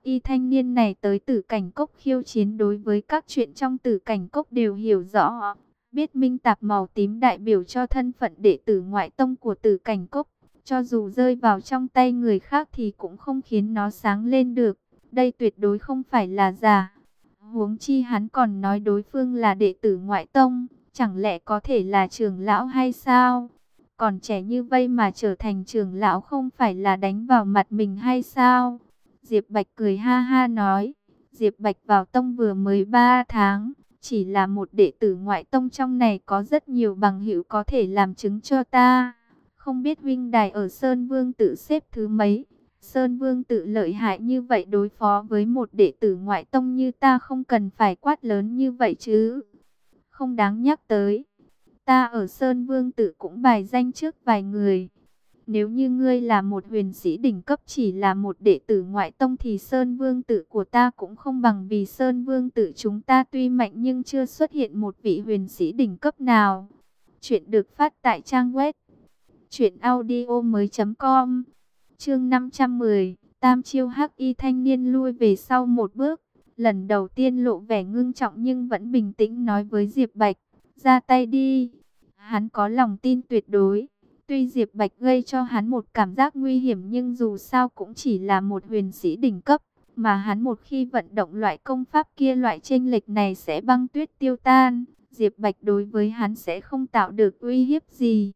y thanh niên này tới Tử Cảnh Cốc khiêu chiến, đối với các chuyện trong Tử Cảnh Cốc đều hiểu rõ. Biết minh tạp màu tím đại biểu cho thân phận đệ tử ngoại tông của Tử Cảnh Cốc. Cho dù rơi vào trong tay người khác thì cũng không khiến nó sáng lên được. Đây tuyệt đối không phải là giả. Huống chi hắn còn nói đối phương là đệ tử ngoại tông. Chẳng lẽ có thể là trưởng lão hay sao? Còn trẻ như vây mà trở thành trưởng lão không phải là đánh vào mặt mình hay sao? Diệp Bạch cười ha ha nói. Diệp Bạch vào tông vừa mới 3 tháng. Chỉ là một đệ tử ngoại tông, trong này có rất nhiều bằng hữu có thể làm chứng cho ta. Không biết huynh đài ở Sơn Vương tự xếp thứ mấy? Sơn Vương tự lợi hại như vậy, đối phó với một đệ tử ngoại tông như ta không cần phải quát lớn như vậy chứ. Không đáng nhắc tới. Ta ở Sơn Vương tự cũng bài danh trước vài người. Nếu như ngươi là một huyền sĩ đỉnh cấp, chỉ là một đệ tử ngoại tông, thì Sơn Vương tự của ta cũng không bằng, vì Sơn Vương tự chúng ta tuy mạnh nhưng chưa xuất hiện một vị huyền sĩ đỉnh cấp nào. Chuyện được phát tại trang web truyệnaudiomoi.com. Chương 510, Tam chiêu hắc y thanh niên lui về sau một bước, lần đầu tiên lộ vẻ ngưng trọng nhưng vẫn bình tĩnh nói với Diệp Bạch, ra tay đi. Hắn có lòng tin tuyệt đối. Tuy Diệp Bạch gây cho hắn một cảm giác nguy hiểm nhưng dù sao cũng chỉ là một huyền sĩ đỉnh cấp, mà hắn một khi vận động loại công pháp kia, loại chênh lệch này sẽ băng tuyết tiêu tan. Diệp Bạch đối với hắn sẽ không tạo được uy hiếp gì.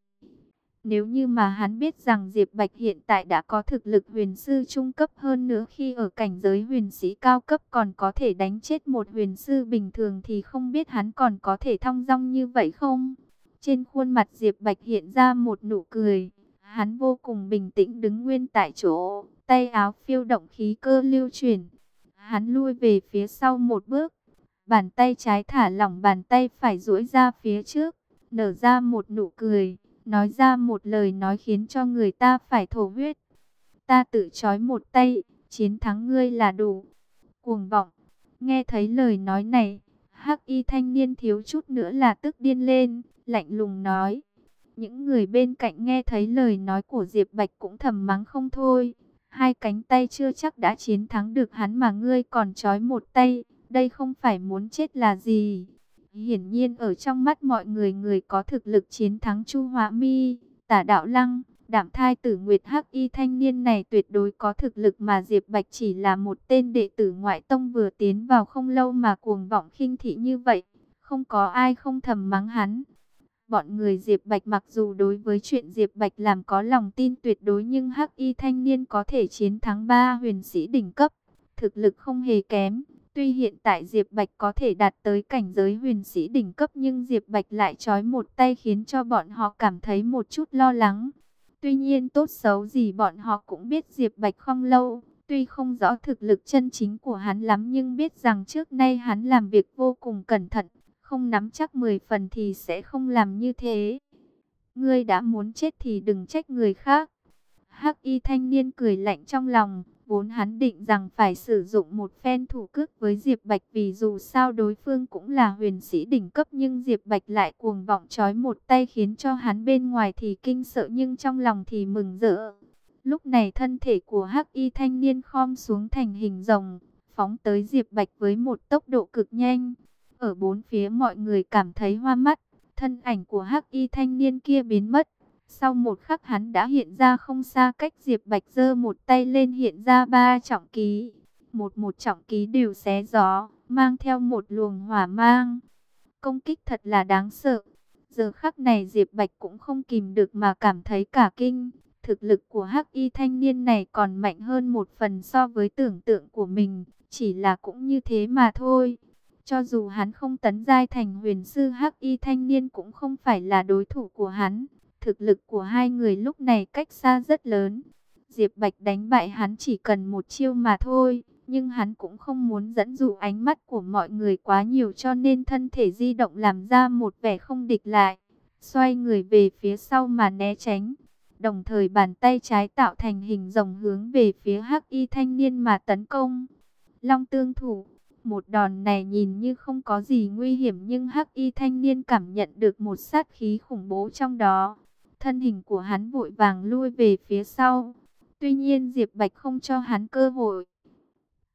Nếu như mà hắn biết rằng Diệp Bạch hiện tại đã có thực lực huyền sư trung cấp, hơn nữa khi ở cảnh giới huyền sĩ cao cấp còn có thể đánh chết một huyền sư bình thường, thì không biết hắn còn có thể thong dong như vậy không? Trên khuôn mặt Diệp Bạch hiện ra một nụ cười. Hắn vô cùng bình tĩnh đứng nguyên tại chỗ, tay áo phiêu động khí cơ lưu chuyển. Hắn lui về phía sau một bước, bàn tay trái thả lỏng, bàn tay phải duỗi ra phía trước, nở ra một nụ cười, nói ra một lời nói khiến cho người ta phải thổ huyết. Ta tự trói một tay, chiến thắng ngươi là đủ. Cuồng vọng. Nghe thấy lời nói này, hắc y thanh niên thiếu chút nữa là tức điên lên, lạnh lùng nói. Những người bên cạnh nghe thấy lời nói của Diệp Bạch cũng thầm mắng không thôi. Hai cánh tay chưa chắc đã chiến thắng được hắn mà ngươi còn trói một tay, đây không phải muốn chết là gì? Hiển nhiên ở trong mắt mọi người, người có thực lực chiến thắng Chu Hóa Mi, Tả Đạo Lăng, Đạm Thai Tử Nguyệt, hắc y thanh niên này tuyệt đối có thực lực, mà Diệp Bạch chỉ là một tên đệ tử ngoại tông vừa tiến vào không lâu mà cuồng vọng khinh thị như vậy, không có ai không thầm mắng hắn. Bọn người Diệp Bạch mặc dù đối với chuyện Diệp Bạch làm có lòng tin tuyệt đối, nhưng hắc y thanh niên có thể chiến thắng 3 huyền sĩ đỉnh cấp, thực lực không hề kém. Tuy hiện tại Diệp Bạch có thể đạt tới cảnh giới huyền sĩ đỉnh cấp, nhưng Diệp Bạch lại trói một tay khiến cho bọn họ cảm thấy một chút lo lắng. Tuy nhiên tốt xấu gì bọn họ cũng biết Diệp Bạch không lâu. Tuy không rõ thực lực chân chính của hắn lắm, nhưng biết rằng trước nay hắn làm việc vô cùng cẩn thận. Không nắm chắc 10 phần thì sẽ không làm như thế. Ngươi đã muốn chết thì đừng trách người khác. Hắc y thanh niên cười lạnh trong lòng. Vốn hắn định rằng phải sử dụng một phen thủ cước với Diệp Bạch, vì dù sao đối phương cũng là huyền sĩ đỉnh cấp, nhưng Diệp Bạch lại cuồng vọng trói một tay khiến cho hắn bên ngoài thì kinh sợ nhưng trong lòng thì mừng rỡ. Lúc này thân thể của hắc y thanh niên khom xuống thành hình rồng, phóng tới Diệp Bạch với một tốc độ cực nhanh. Ở bốn phía mọi người cảm thấy hoa mắt, thân ảnh của hắc y thanh niên kia biến mất. Sau một khắc hắn đã hiện ra không xa cách Diệp Bạch, giơ một tay lên hiện ra 3 trọng ký. Một trọng ký đều xé gió, mang theo một luồng hỏa mang. Công kích thật là đáng sợ. Giờ khắc này Diệp Bạch cũng không kìm được mà cảm thấy cả kinh. Thực lực của hắc y thanh niên này còn mạnh hơn một phần so với tưởng tượng của mình. Chỉ là cũng như thế mà thôi. Cho dù hắn không tấn giai thành huyền sư, hắc y thanh niên cũng không phải là đối thủ của hắn. Thực lực của hai người lúc này cách xa rất lớn. Diệp Bạch đánh bại hắn chỉ cần một chiêu mà thôi. Nhưng hắn cũng không muốn dẫn dụ ánh mắt của mọi người quá nhiều, cho nên thân thể di động làm ra một vẻ không địch lại. Xoay người về phía sau mà né tránh. Đồng thời bàn tay trái tạo thành hình rồng hướng về phía hắc y thanh niên mà tấn công. Long tương thủ. Một đòn này nhìn như không có gì nguy hiểm, nhưng hắc y thanh niên cảm nhận được một sát khí khủng bố trong đó. Thân hình của hắn vội vàng lui về phía sau. Tuy nhiên Diệp Bạch không cho hắn cơ hội.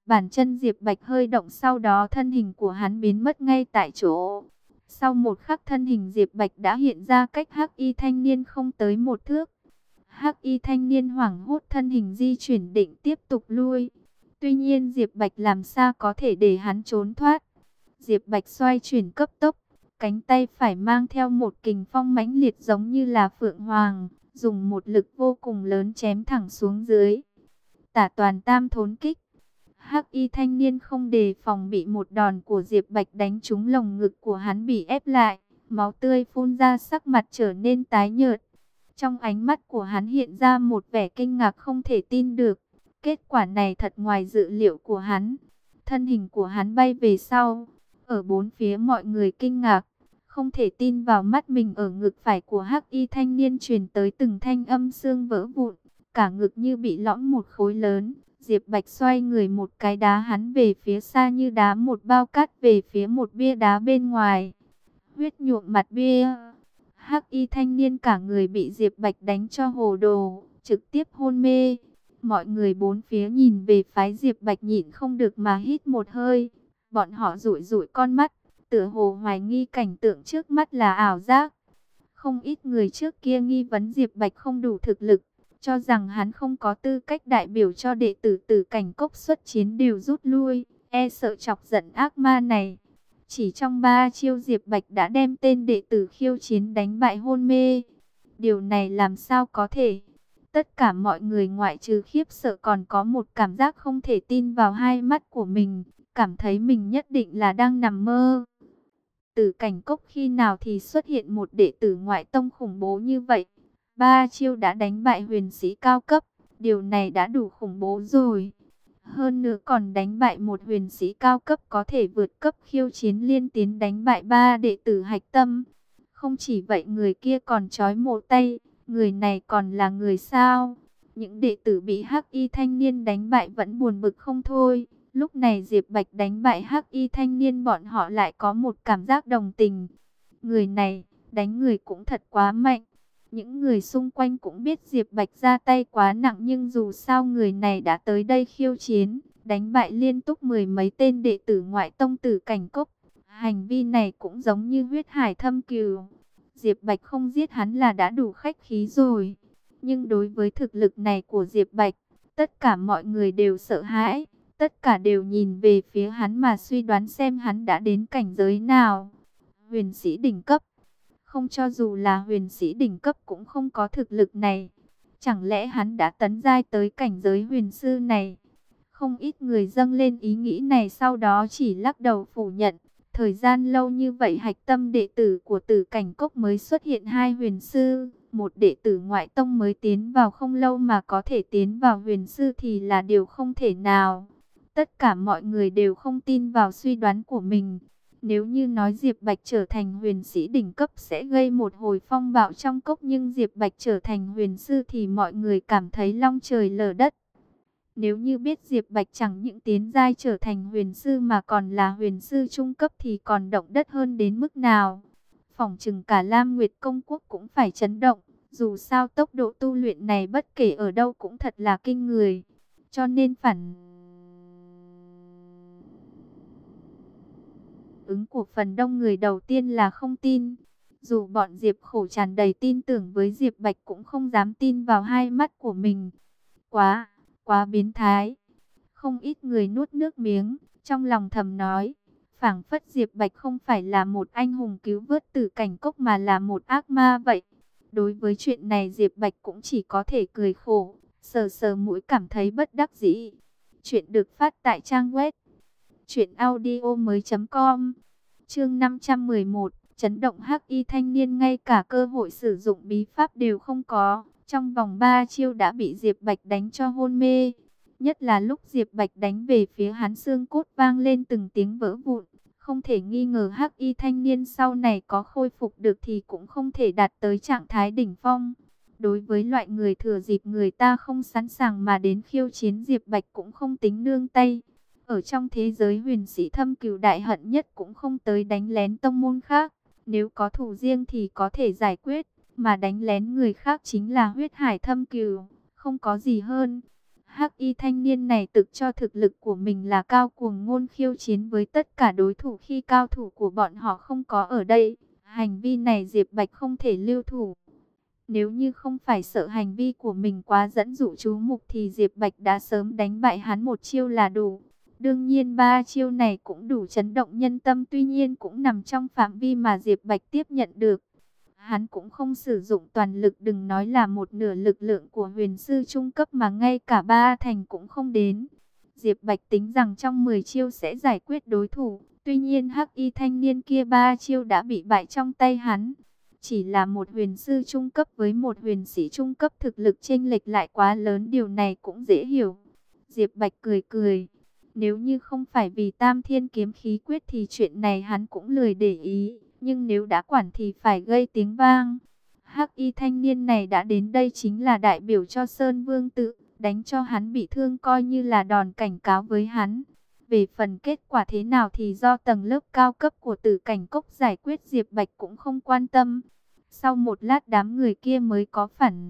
Bàn chân Diệp Bạch hơi động, sau đó thân hình của hắn biến mất ngay tại chỗ. Sau một khắc thân hình Diệp Bạch đã hiện ra cách Hắc Y thanh niên không tới một thước. Hắc Y thanh niên hoảng hốt thân hình di chuyển định tiếp tục lui. Tuy nhiên Diệp Bạch làm sao có thể để hắn trốn thoát. Diệp Bạch xoay chuyển cấp tốc, cánh tay phải mang theo một kình phong mãnh liệt giống như là phượng hoàng, dùng một lực vô cùng lớn chém thẳng xuống dưới. Tả toàn tam thốn kích. Hắc Y thanh niên không đề phòng bị một đòn của Diệp Bạch đánh trúng lồng ngực của hắn, bị ép lại, máu tươi phun ra, sắc mặt trở nên tái nhợt. Trong ánh mắt của hắn hiện ra một vẻ kinh ngạc không thể tin được. Kết quả này thật ngoài dự liệu của hắn. Thân hình của hắn bay về sau. Ở bốn phía mọi người kinh ngạc, không thể tin vào mắt mình. Ở ngực phải của Hắc Y thanh niên truyền tới từng thanh âm xương vỡ vụn, cả ngực như bị lõm một khối lớn. Diệp Bạch xoay người một cái đá hắn về phía xa như đá một bao cát về phía một bia đá bên ngoài. Huyết nhuộm mặt bia. Hắc Y thanh niên cả người bị Diệp Bạch đánh cho hồ đồ, trực tiếp hôn mê. Mọi người bốn phía nhìn về phái Diệp Bạch nhịn không được mà hít một hơi. Bọn họ rủi rủi con mắt, tựa hồ hoài nghi cảnh tượng trước mắt là ảo giác. Không ít người trước kia nghi vấn Diệp Bạch không đủ thực lực, cho rằng hắn không có tư cách đại biểu cho đệ tử Tử Cảnh Cốc xuất chiến, đều rút lui, e sợ chọc giận ác ma này. Chỉ trong 3 chiêu Diệp Bạch đã đem tên đệ tử khiêu chiến đánh bại hôn mê. Điều này làm sao có thể? Tất cả mọi người ngoại trừ khiếp sợ còn có một cảm giác không thể tin vào hai mắt của mình, cảm thấy mình nhất định là đang nằm mơ. Tử Cảnh Cốc khi nào thì xuất hiện một đệ tử ngoại tông khủng bố như vậy? 3 chiêu đã đánh bại huyền sĩ cao cấp, điều này đã đủ khủng bố rồi. Hơn nữa còn đánh bại một huyền sĩ cao cấp có thể vượt cấp khiêu chiến, liên tiến đánh bại 3 đệ tử hạch tâm. Không chỉ vậy, người kia còn trói một tay, người này còn là người sao? Những đệ tử bị Hắc Y thanh niên đánh bại vẫn buồn bực không thôi. Lúc này Diệp Bạch đánh bại Hắc Y thanh niên, bọn họ lại có một cảm giác đồng tình. Người này, đánh người cũng thật quá mạnh. Những người xung quanh cũng biết Diệp Bạch ra tay quá nặng, nhưng dù sao người này đã tới đây khiêu chiến, đánh bại liên tục 10 mấy tên đệ tử ngoại tông Tử Cảnh Cốc. Hành vi này cũng giống như huyết hải thâm cừu. Diệp Bạch không giết hắn là đã đủ khách khí rồi. Nhưng đối với thực lực này của Diệp Bạch, tất cả mọi người đều sợ hãi. Tất cả đều nhìn về phía hắn mà suy đoán xem hắn đã đến cảnh giới nào. Huyền sĩ đỉnh cấp. Không, cho dù là huyền sĩ đỉnh cấp cũng không có thực lực này. Chẳng lẽ hắn đã tấn giai tới cảnh giới huyền sư này? Không ít người dâng lên ý nghĩ này, sau đó chỉ lắc đầu phủ nhận. Thời gian lâu như vậy, hạch tâm đệ tử của Tử Cảnh Cốc mới xuất hiện 2 huyền sư. Một đệ tử ngoại tông mới tiến vào không lâu mà có thể tiến vào huyền sư thì là điều không thể nào. Tất cả mọi người đều không tin vào suy đoán của mình. Nếu như nói Diệp Bạch trở thành huyền sĩ đỉnh cấp sẽ gây một hồi phong bạo trong cốc, nhưng Diệp Bạch trở thành huyền sư thì mọi người cảm thấy long trời lở đất. Nếu như biết Diệp Bạch chẳng những tiến giai trở thành huyền sư mà còn là huyền sư trung cấp thì còn động đất hơn đến mức nào. Phỏng chừng cả Lam Nguyệt Công Quốc cũng phải chấn động. Dù sao tốc độ tu luyện này bất kể ở đâu cũng thật là kinh người. Cho nên phản ứng của phần đông người đầu tiên là không tin. Dù bọn Diệp Khổ tràn đầy tin tưởng với Diệp Bạch cũng không dám tin vào hai mắt của mình. Quá biến thái. Không ít người nuốt nước miếng, trong lòng thầm nói, phảng phất Diệp Bạch không phải là một anh hùng cứu vớt Tử Cảnh Cốc mà là một ác ma vậy. Đối với chuyện này Diệp Bạch cũng chỉ có thể cười khổ, sờ sờ mũi cảm thấy bất đắc dĩ. Chuyện được phát tại trang web truyệnaudiomoi.com. Chương 511, chấn động Hắc Y thanh niên ngay cả cơ hội sử dụng bí pháp đều không có, trong vòng 3 chiêu đã bị Diệp Bạch đánh cho hôn mê. Nhất là lúc Diệp Bạch đánh về phía hắn, xương cốt vang lên từng tiếng vỡ vụn. Không thể nghi ngờ Hắc Y thanh niên sau này có khôi phục được thì cũng không thể đạt tới trạng thái đỉnh phong. Đối với loại người thừa dịp người ta không sẵn sàng mà đến khiêu chiến, Diệp Bạch cũng không tính nương tay. Ở trong thế giới huyền sĩ thâm cừu, đại hận nhất cũng không tới đánh lén tông môn khác. Nếu có thù riêng thì có thể giải quyết, mà đánh lén người khác chính là huyết hải thâm cừu, không có gì hơn. Hắc y thanh niên này tự cho thực lực của mình là cao cuồng ngôn khiêu chiến với tất cả đối thủ khi cao thủ của bọn họ không có ở đây. Hành vi này Diệp Bạch không thể lưu thủ. Nếu như không phải sợ hành vi của mình quá dẫn dụ chú mục thì Diệp Bạch đã sớm đánh bại hắn một chiêu là đủ. Đương nhiên ba chiêu này cũng đủ chấn động nhân tâm, tuy nhiên cũng nằm trong phạm vi mà Diệp Bạch tiếp nhận được. Hắn cũng không sử dụng toàn lực, đừng nói là một nửa lực lượng của huyền sư trung cấp mà ngay cả ba thành cũng không đến. Diệp Bạch tính rằng trong 10 chiêu sẽ giải quyết đối thủ, tuy nhiên hắc y thanh niên kia ba chiêu đã bị bại trong tay hắn. Chỉ là một huyền sư trung cấp với một huyền sĩ trung cấp, thực lực chênh lệch lại quá lớn, điều này cũng dễ hiểu. Diệp Bạch cười cười. Nếu như không phải vì Tam Thiên kiếm khí quyết thì chuyện này hắn cũng lười để ý. Nhưng nếu đã quản thì phải gây tiếng vang. Hắc y thanh niên này đã đến đây chính là đại biểu cho Sơn Vương tự. Đánh cho hắn bị thương coi như là đòn cảnh cáo với hắn. Về phần kết quả thế nào thì do tầng lớp cao cấp của Tử Cảnh Cốc giải quyết, Diệp Bạch cũng không quan tâm. Sau một lát đám người kia mới có phản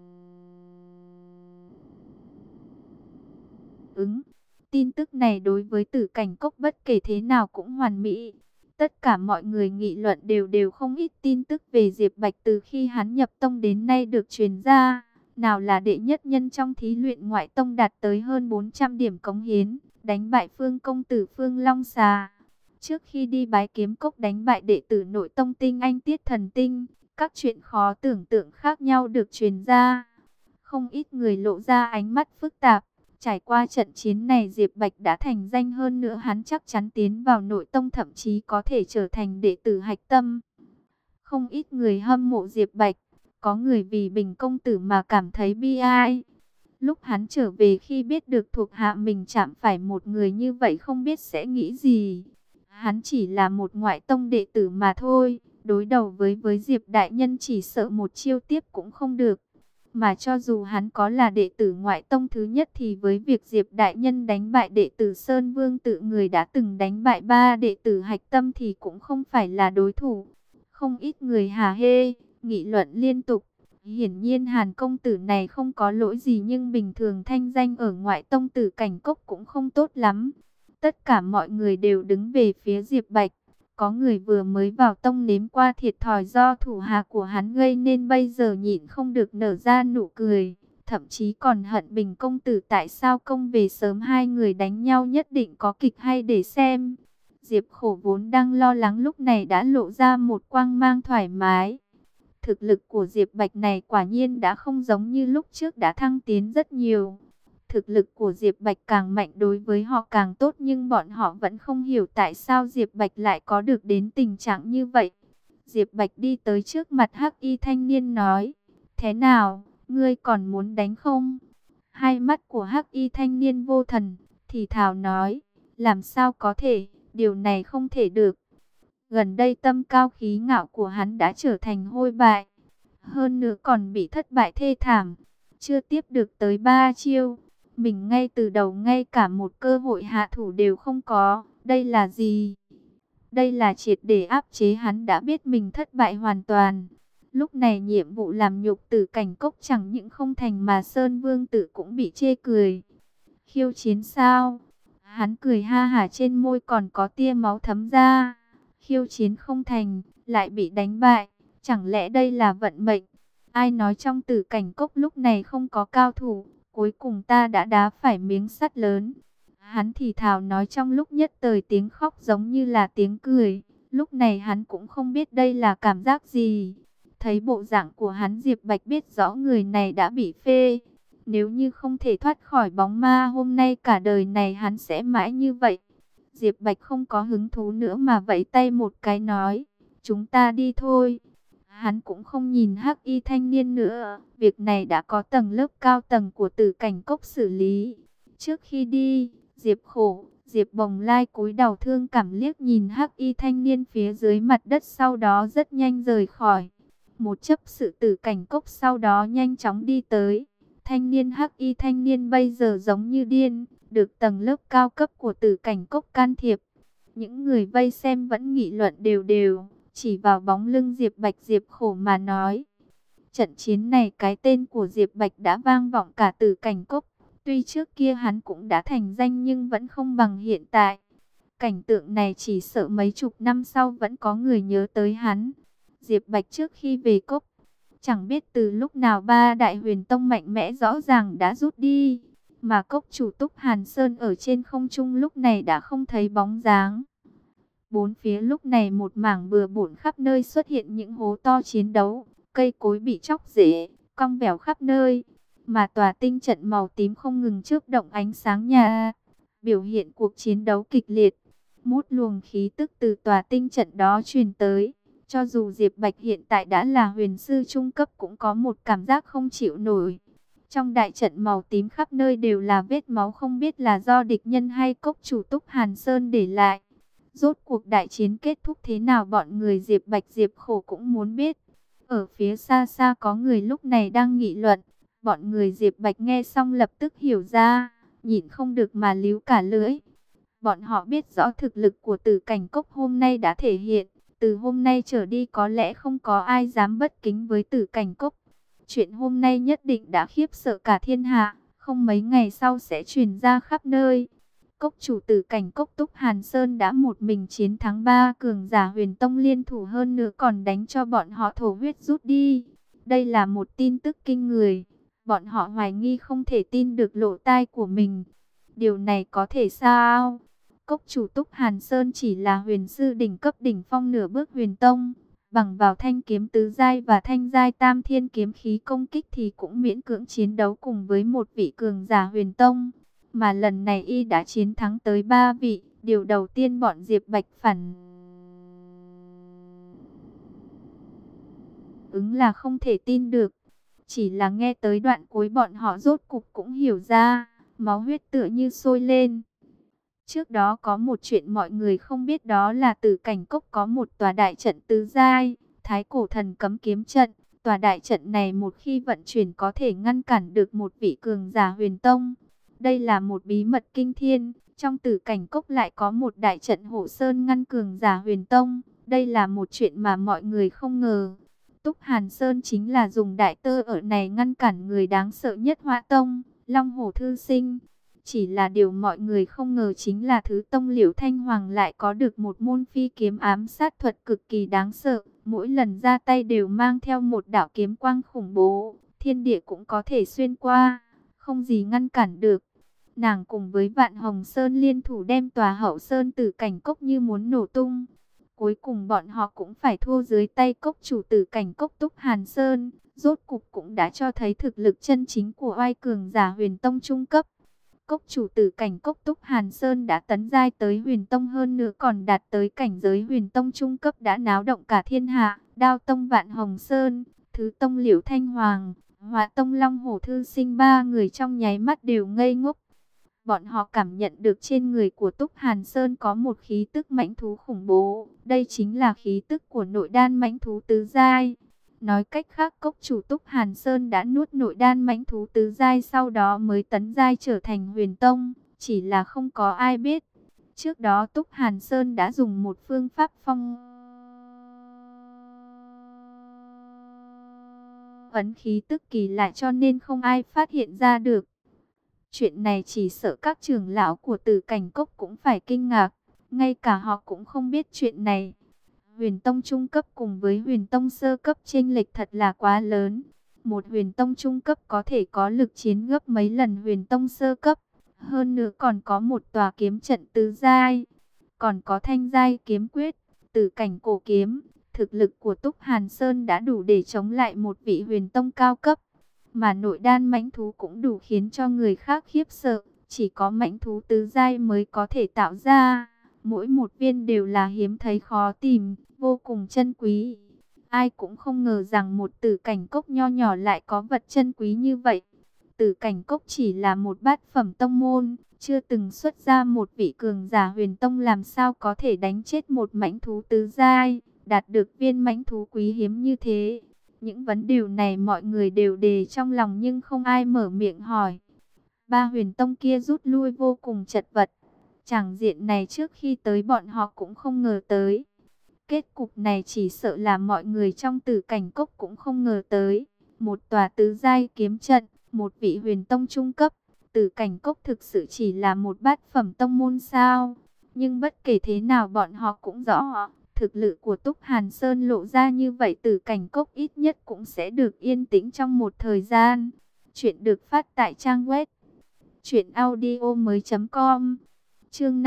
ứng. Tin tức này đối với Tử Cảnh Cốc bất kể thế nào cũng hoàn mỹ. Tất cả mọi người nghị luận đều không ít tin tức về Diệp Bạch từ khi hắn nhập tông đến nay được truyền ra. Nào là đệ nhất nhân trong thí luyện ngoại tông đạt tới hơn 400 điểm cống hiến, đánh bại Phương công tử Phương Long Xà. Trước khi đi Bái Kiếm Cốc đánh bại đệ tử nội tông tinh anh Tiết Thần Tinh. Các chuyện khó tưởng tượng khác nhau được truyền ra. Không ít người lộ ra ánh mắt phức tạp. Trải qua trận chiến này Diệp Bạch đã thành danh, hơn nữa hắn chắc chắn tiến vào nội tông, thậm chí có thể trở thành đệ tử hạch tâm. Không ít người hâm mộ Diệp Bạch, có người vì Bình công tử mà cảm thấy bi ai. Lúc hắn trở về khi biết được thuộc hạ mình chạm phải một người như vậy không biết sẽ nghĩ gì. Hắn chỉ là một ngoại tông đệ tử mà thôi, đối đầu với Diệp đại nhân chỉ sợ một chiêu tiếp cũng không được. Mà cho dù hắn có là đệ tử ngoại tông thứ nhất thì với việc Diệp đại nhân đánh bại đệ tử Sơn Vương tự, người đã từng đánh bại 3 đệ tử hạch tâm, thì cũng không phải là đối thủ. Không ít người hả hê, nghị luận liên tục. Hiển nhiên Hàn công tử này không có lỗi gì, nhưng bình thường thanh danh ở ngoại tông Tử Cảnh Cốc cũng không tốt lắm. Tất cả mọi người đều đứng về phía Diệp Bạch. Có người vừa mới vào tông nếm qua thiệt thòi do thủ hạ của hắn gây nên, bây giờ nhịn không được nở ra nụ cười. Thậm chí còn hận Bình công tử tại sao công về sớm, hai người đánh nhau nhất định có kịch hay để xem. Diệp Khổ vốn đang lo lắng lúc này đã lộ ra một quang mang thoải mái. Thực lực của Diệp Bạch này quả nhiên đã không giống như lúc trước, đã thăng tiến rất nhiều. Thực lực của Diệp Bạch càng mạnh đối với họ càng tốt, nhưng bọn họ vẫn không hiểu tại sao Diệp Bạch lại có được đến tình trạng như vậy. Diệp Bạch đi tới trước mặt hắc y thanh niên nói, thế nào, ngươi còn muốn đánh không? Hai mắt của hắc y thanh niên vô thần, thì thào nói, làm sao có thể, điều này không thể được. Gần đây tâm cao khí ngạo của hắn đã trở thành hôi bại, hơn nữa còn bị thất bại thê thảm, chưa tiếp được tới 3 chiêu. Mình ngay từ đầu ngay cả một cơ hội hạ thủ đều không có. Đây là gì? Đây là triệt để áp chế hắn, đã biết mình thất bại hoàn toàn. Lúc này nhiệm vụ làm nhục Tử Cảnh Cốc chẳng những không thành mà Sơn Vương tự cũng bị chê cười. Khiêu chiến sao? Hắn cười ha hả, trên môi còn có tia máu thấm ra. Khiêu chiến không thành, lại bị đánh bại. Chẳng lẽ đây là vận mệnh? Ai nói trong Tử Cảnh Cốc lúc này không có cao thủ? Cuối cùng ta đã đá phải miếng sắt lớn. Hắn thì thào nói, trong lúc nhất thời tiếng khóc giống như là tiếng cười. Lúc này hắn cũng không biết đây là cảm giác gì. Thấy bộ dạng của hắn, Diệp Bạch biết rõ người này đã bị phê. Nếu như không thể thoát khỏi bóng ma, hôm nay cả đời này hắn sẽ mãi như vậy. Diệp Bạch không có hứng thú nữa mà vẫy tay một cái nói, chúng ta đi thôi. Hắn cũng không nhìn hắc y thanh niên nữa, việc này đã có tầng lớp cao tầng của Tử Cảnh Cốc xử lý. Trước khi đi, Diệp Khổ, Diệp Bồng Lai cúi đầu thương cảm liếc nhìn hắc y thanh niên phía dưới mặt đất, sau đó rất nhanh rời khỏi. Một chấp sự Tử Cảnh Cốc sau đó nhanh chóng đi tới. Thanh niên hắc y thanh niên bây giờ giống như điên, được tầng lớp cao cấp của Tử Cảnh Cốc can thiệp. Những người vây xem vẫn nghị luận đều, chỉ vào bóng lưng Diệp Bạch, Diệp Khổ mà nói. Trận chiến này cái tên của Diệp Bạch đã vang vọng cả Tử Cảnh Cốc. Tuy trước kia hắn cũng đã thành danh nhưng vẫn không bằng hiện tại. Cảnh tượng này chỉ sợ mấy chục năm sau vẫn có người nhớ tới hắn. Diệp Bạch trước khi về cốc, chẳng biết từ lúc nào ba đại huyền tông mạnh mẽ rõ ràng đã rút đi. Mà cốc chủ Túc Hàn Sơn ở trên không trung lúc này đã không thấy bóng dáng. Bốn phía lúc này một mảng bừa bộn, khắp nơi xuất hiện những hố to chiến đấu. Cây cối bị chóc rễ, cong vẻo khắp nơi. Mà tòa tinh trận màu tím không ngừng chớp động ánh sáng nhà, biểu hiện cuộc chiến đấu kịch liệt. Một luồng khí tức từ tòa tinh trận đó truyền tới. Cho dù Diệp Bạch hiện tại đã là huyền sư trung cấp cũng có một cảm giác không chịu nổi. Trong đại trận màu tím khắp nơi đều là vết máu, không biết là do địch nhân hay cốc chủ Túc Hàn Sơn để lại. Rốt cuộc đại chiến kết thúc thế nào, bọn người Diệp Bạch Diệp Khổ cũng muốn biết. Ở phía xa xa có người lúc này đang nghị luận. Bọn người Diệp Bạch nghe xong lập tức hiểu ra, nhịn không được mà líu cả lưỡi. Bọn họ biết rõ thực lực của Tử Cảnh Cốc hôm nay đã thể hiện. Từ hôm nay trở đi có lẽ không có ai dám bất kính với Tử Cảnh Cốc. Chuyện hôm nay nhất định đã khiếp sợ cả thiên hạ, không mấy ngày sau sẽ truyền ra khắp nơi. Cốc chủ Tử Cảnh Cốc Túc Hàn Sơn đã một mình chiến thắng 3 cường giả huyền tông liên thủ, hơn nữa còn đánh cho bọn họ thổ huyết rút đi. Đây là một tin tức kinh người. Bọn họ hoài nghi không thể tin được lỗ tai của mình. Điều này có thể sao? Cốc chủ Túc Hàn Sơn chỉ là huyền sư đỉnh cấp đỉnh phong nửa bước huyền tông. Bằng vào thanh kiếm tứ giai và thanh giai tam thiên kiếm khí công kích thì cũng miễn cưỡng chiến đấu cùng với một vị cường giả huyền tông. Mà lần này y đã chiến thắng tới 3 vị. Điều đầu tiên bọn Diệp Bạch phản ứng là không thể tin được. Chỉ là nghe tới đoạn cuối bọn họ rốt cục cũng hiểu ra, máu huyết tựa như sôi lên. Trước đó có một chuyện mọi người không biết, đó là Tử Cảnh Cốc có một tòa đại trận tứ giai, Thái Cổ Thần Cấm Kiếm Trận. Tòa đại trận này một khi vận chuyển có thể ngăn cản được một vị cường giả huyền tông. Đây là một bí mật kinh thiên, trong Tử Cảnh Cốc lại có một đại trận hộ sơn ngăn cường giả huyền tông. Đây là một chuyện mà mọi người không ngờ. Túc Hàn Sơn chính là dùng đại tơ ở này ngăn cản người đáng sợ nhất Hỏa Tông, Long Hổ Thư Sinh. Chỉ là điều mọi người không ngờ chính là Thứ Tông Liễu Thanh Hoàng lại có được một môn phi kiếm ám sát thuật cực kỳ đáng sợ. Mỗi lần ra tay đều mang theo một đạo kiếm quang khủng bố, thiên địa cũng có thể xuyên qua, không gì ngăn cản được. Nàng cùng với Vạn Hồng Sơn liên thủ đem tòa Hậu Sơn Tử Cảnh Cốc như muốn nổ tung. Cuối cùng bọn họ cũng phải thua dưới tay cốc chủ Tử Cảnh Cốc Túc Hàn Sơn. Rốt cục cũng đã cho thấy thực lực chân chính của oai cường giả huyền tông trung cấp. Cốc chủ Tử Cảnh Cốc Túc Hàn Sơn đã tấn giai tới huyền tông, hơn nữa còn đạt tới cảnh giới huyền tông trung cấp, đã náo động cả thiên hạ. Đao tông Vạn Hồng Sơn, Thứ tông Liễu Thanh Hoàng, Hỏa tông Long Hổ Thư Sinh, ba người trong nháy mắt đều ngây ngốc. Bọn họ cảm nhận được trên người của Túc Hàn Sơn có một khí tức mãnh thú khủng bố. Đây chính là khí tức của nội đan mãnh thú tứ giai. Nói cách khác, cốc chủ Túc Hàn Sơn đã nuốt nội đan mãnh thú tứ giai, sau đó mới tấn giai trở thành huyền tông. Chỉ là không có ai biết. Trước đó Túc Hàn Sơn đã dùng một phương pháp phong ấn khí tức kỳ lạ, cho nên không ai phát hiện ra được. Chuyện này chỉ sợ các trưởng lão của Tử Cảnh Cốc cũng phải kinh ngạc. Ngay cả họ cũng không biết chuyện này. Huyền tông trung cấp cùng với huyền tông sơ cấp chênh lệch thật là quá lớn. Một huyền tông trung cấp có thể có lực chiến gấp mấy lần huyền tông sơ cấp. Hơn nữa còn có một tòa kiếm trận tứ giai. Còn có thanh giai kiếm quyết, Tử Cảnh cổ kiếm. Thực lực của Túc Hàn Sơn đã đủ để chống lại một vị huyền tông cao cấp. Mà nội đan mãnh thú cũng đủ khiến cho người khác khiếp sợ. Chỉ có mãnh thú tứ giai mới có thể tạo ra. Mỗi một viên đều là hiếm thấy khó tìm, vô cùng chân quý. Ai cũng không ngờ rằng một Tử Cảnh Cốc nho nhỏ lại có vật chân quý như vậy. Tử Cảnh Cốc chỉ là một bát phẩm tông môn, chưa từng xuất ra một vị cường giả huyền tông, làm sao có thể đánh chết một mãnh thú tứ giai, đạt được viên mãnh thú quý hiếm như thế. Những vấn đề này mọi người đều đề trong lòng nhưng không ai mở miệng hỏi. Ba huyền tông kia rút lui vô cùng chật vật. Tràng diện này trước khi tới bọn họ cũng không ngờ tới. Kết cục này chỉ sợ là mọi người trong Tử Cảnh Cốc cũng không ngờ tới. Một tòa tứ giai kiếm trận, một vị huyền tông trung cấp, Tử Cảnh Cốc thực sự chỉ là một bát phẩm tông môn sao? Nhưng bất kể thế nào bọn họ cũng rõ, thực lực của Túc Hàn Sơn lộ ra như vậy, Tử Cảnh Cốc ít nhất cũng sẽ được yên tĩnh trong một thời gian. Chuyện được phát tại trang web truyệnaudiomoi.com. Chương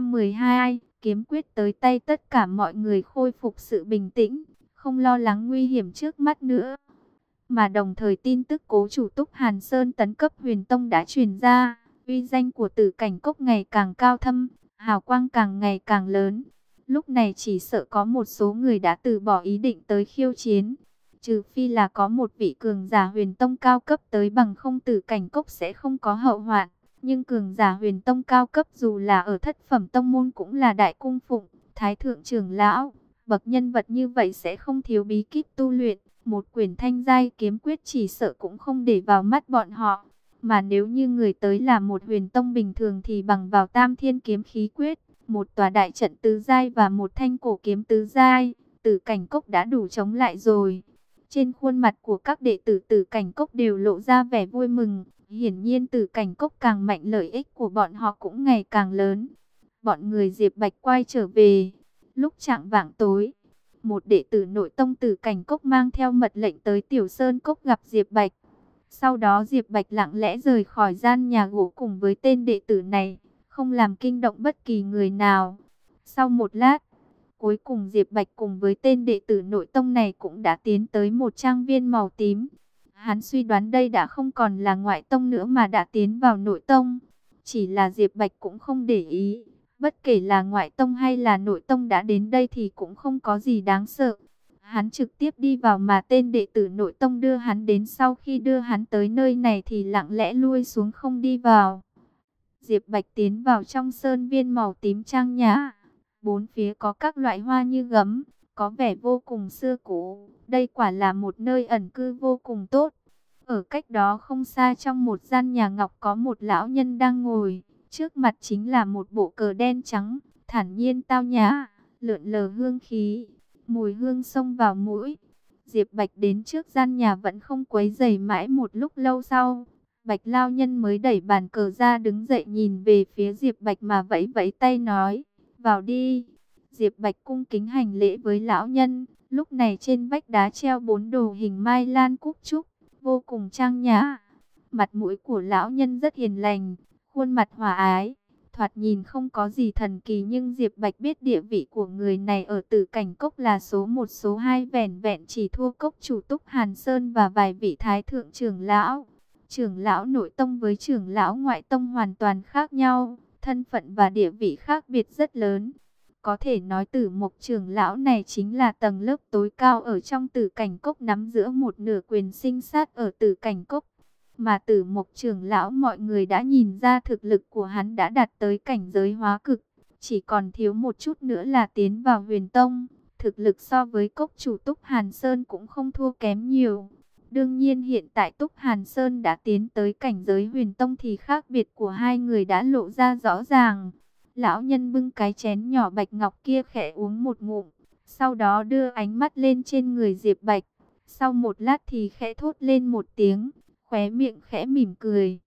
512, kiếm quyết tới tay, tất cả mọi người khôi phục sự bình tĩnh, không lo lắng nguy hiểm trước mắt nữa. Mà đồng thời tin tức cố chủ Túc Hàn Sơn tấn cấp Huyền Tông đã truyền ra, uy danh của Tử Cảnh Cốc ngày càng cao thâm, hào quang càng ngày càng lớn. Lúc này chỉ sợ có một số người đã từ bỏ ý định tới khiêu chiến. Trừ phi là có một vị cường giả Huyền Tông cao cấp tới, bằng không Tử Cảnh Cốc sẽ không có hậu hoạn. Nhưng cường giả Huyền Tông cao cấp dù là ở thất phẩm tông môn cũng là đại cung phụng, thái thượng trưởng lão, bậc nhân vật như vậy sẽ không thiếu bí kíp tu luyện. Một quyển thanh giai kiếm quyết chỉ sợ cũng không để vào mắt bọn họ. Mà nếu như người tới là một Huyền Tông bình thường thì bằng vào Tam Thiên kiếm khí quyết, một tòa đại trận tứ giai và một thanh cổ kiếm tứ giai, Tử Cảnh Cốc đã đủ chống lại rồi. Trên khuôn mặt của các đệ tử Tử Cảnh Cốc đều lộ ra vẻ vui mừng. Hiển nhiên Tử Cảnh Cốc càng mạnh, lợi ích của bọn họ cũng ngày càng lớn. Bọn người Diệp Bạch quay trở về. Lúc chạng vạng tối, một đệ tử nội tông Tử Cảnh Cốc mang theo mật lệnh tới Tiểu Sơn Cốc gặp Diệp Bạch. Sau đó Diệp Bạch lặng lẽ rời khỏi gian nhà gỗ cùng với tên đệ tử này, không làm kinh động bất kỳ người nào. Sau một lát, cuối cùng Diệp Bạch cùng với tên đệ tử nội tông này cũng đã tiến tới một trang viên màu tím. Hắn suy đoán đây đã không còn là ngoại tông nữa mà đã tiến vào nội tông. Chỉ là Diệp Bạch cũng không để ý. Bất kể là ngoại tông hay là nội tông đã đến đây thì cũng không có gì đáng sợ. Hắn trực tiếp đi vào mà tên đệ tử nội tông đưa hắn đến, sau khi đưa hắn tới nơi này thì lặng lẽ lui xuống không đi vào. Diệp Bạch tiến vào trong sơn viên màu tím trang nhã. Bốn phía có các loại hoa như gấm, có vẻ vô cùng xưa cũ. Đây quả là một nơi ẩn cư vô cùng tốt. Ở cách đó không xa trong một gian nhà ngọc có một lão nhân đang ngồi. Trước mặt chính là một bộ cờ đen trắng, thản nhiên tao nhã, lượn lờ hương khí. Mùi hương xông vào mũi. Diệp Bạch đến trước gian nhà vẫn không quấy rầy, mãi một lúc lâu sau, Bạch lão nhân mới đẩy bàn cờ ra, đứng dậy nhìn về phía Diệp Bạch mà vẫy vẫy tay nói: "Vào đi." Diệp Bạch cung kính hành lễ với lão nhân. Lúc này trên vách đá treo 4 đồ hình mai lan cúc trúc, vô cùng trang nhã. Mặt mũi của lão nhân rất hiền lành, khuôn mặt hòa ái, thoạt nhìn không có gì thần kỳ, nhưng Diệp Bạch biết địa vị của người này ở Tử Cảnh Cốc là số 1 số 2, vẻn vẹn chỉ thua cốc chủ Túc Hàn Sơn và vài vị thái thượng trưởng lão. Trưởng lão nội tông với trưởng lão ngoại tông hoàn toàn khác nhau, thân phận và địa vị khác biệt rất lớn. Có thể nói Tử Mộc trưởng lão này chính là tầng lớp tối cao ở trong Tử Cảnh Cốc, nắm giữ một nửa quyền sinh sát ở Tử Cảnh Cốc. Mà Tử Mộc trưởng lão mọi người đã nhìn ra thực lực của hắn đã đạt tới cảnh giới hóa cực, chỉ còn thiếu một chút nữa là tiến vào Huyền Tông. Thực lực so với cốc chủ Túc Hàn Sơn cũng không thua kém nhiều. Đương nhiên hiện tại Túc Hàn Sơn đã tiến tới cảnh giới Huyền Tông thì khác biệt của hai người đã lộ ra rõ ràng. Lão nhân bưng cái chén nhỏ bạch ngọc kia khẽ uống một ngụm, sau đó đưa ánh mắt lên trên người Diệp Bạch. Sau một lát thì khẽ thốt lên một tiếng, khóe miệng khẽ mỉm cười.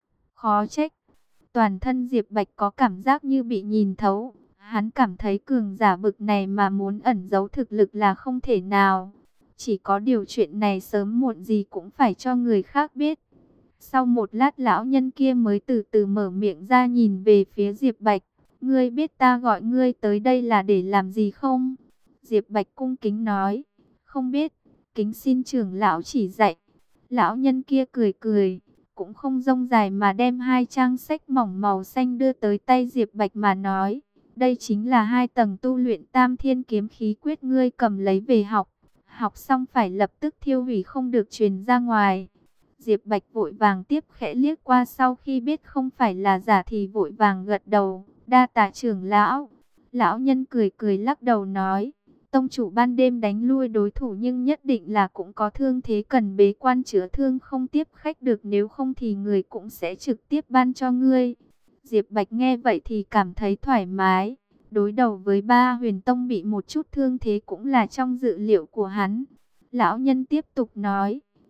Khó trách, toàn thân Diệp Bạch có cảm giác như bị nhìn thấu. Hắn cảm thấy cường giả bực này mà muốn ẩn giấu thực lực là không thể nào. Chỉ có điều chuyện này sớm muộn gì cũng phải cho người khác biết. Sau một lát lão nhân kia mới từ từ mở miệng ra, nhìn về phía Diệp Bạch. Ngươi biết ta gọi ngươi tới đây là để làm gì không? Diệp Bạch cung kính nói. Không biết, kính xin trưởng lão chỉ dạy. Lão nhân kia cười cười, cũng không rông dài mà đem 2 trang sách mỏng màu xanh đưa tới tay Diệp Bạch mà nói. Đây chính là 2 tầng tu luyện Tam Thiên kiếm khí quyết, ngươi cầm lấy về học. Học xong phải lập tức thiêu hủy, không được truyền ra ngoài. Diệp Bạch vội vàng tiếp khẽ liếc qua, sau khi biết không phải là giả thì vội vàng gật đầu. Đa tạ trưởng lão. Lão nhân cười cười lắc đầu nói. Tông chủ ban đêm đánh lui đối thủ nhưng nhất định là cũng có thương thế cần bế quan chữa thương, không tiếp khách được, nếu không thì người cũng sẽ trực tiếp ban cho ngươi. Diệp Bạch nghe vậy thì cảm thấy thoải mái. Đối đầu với 3 huyền tông bị một chút thương thế cũng là trong dự liệu của hắn. Lão nhân tiếp tục nói.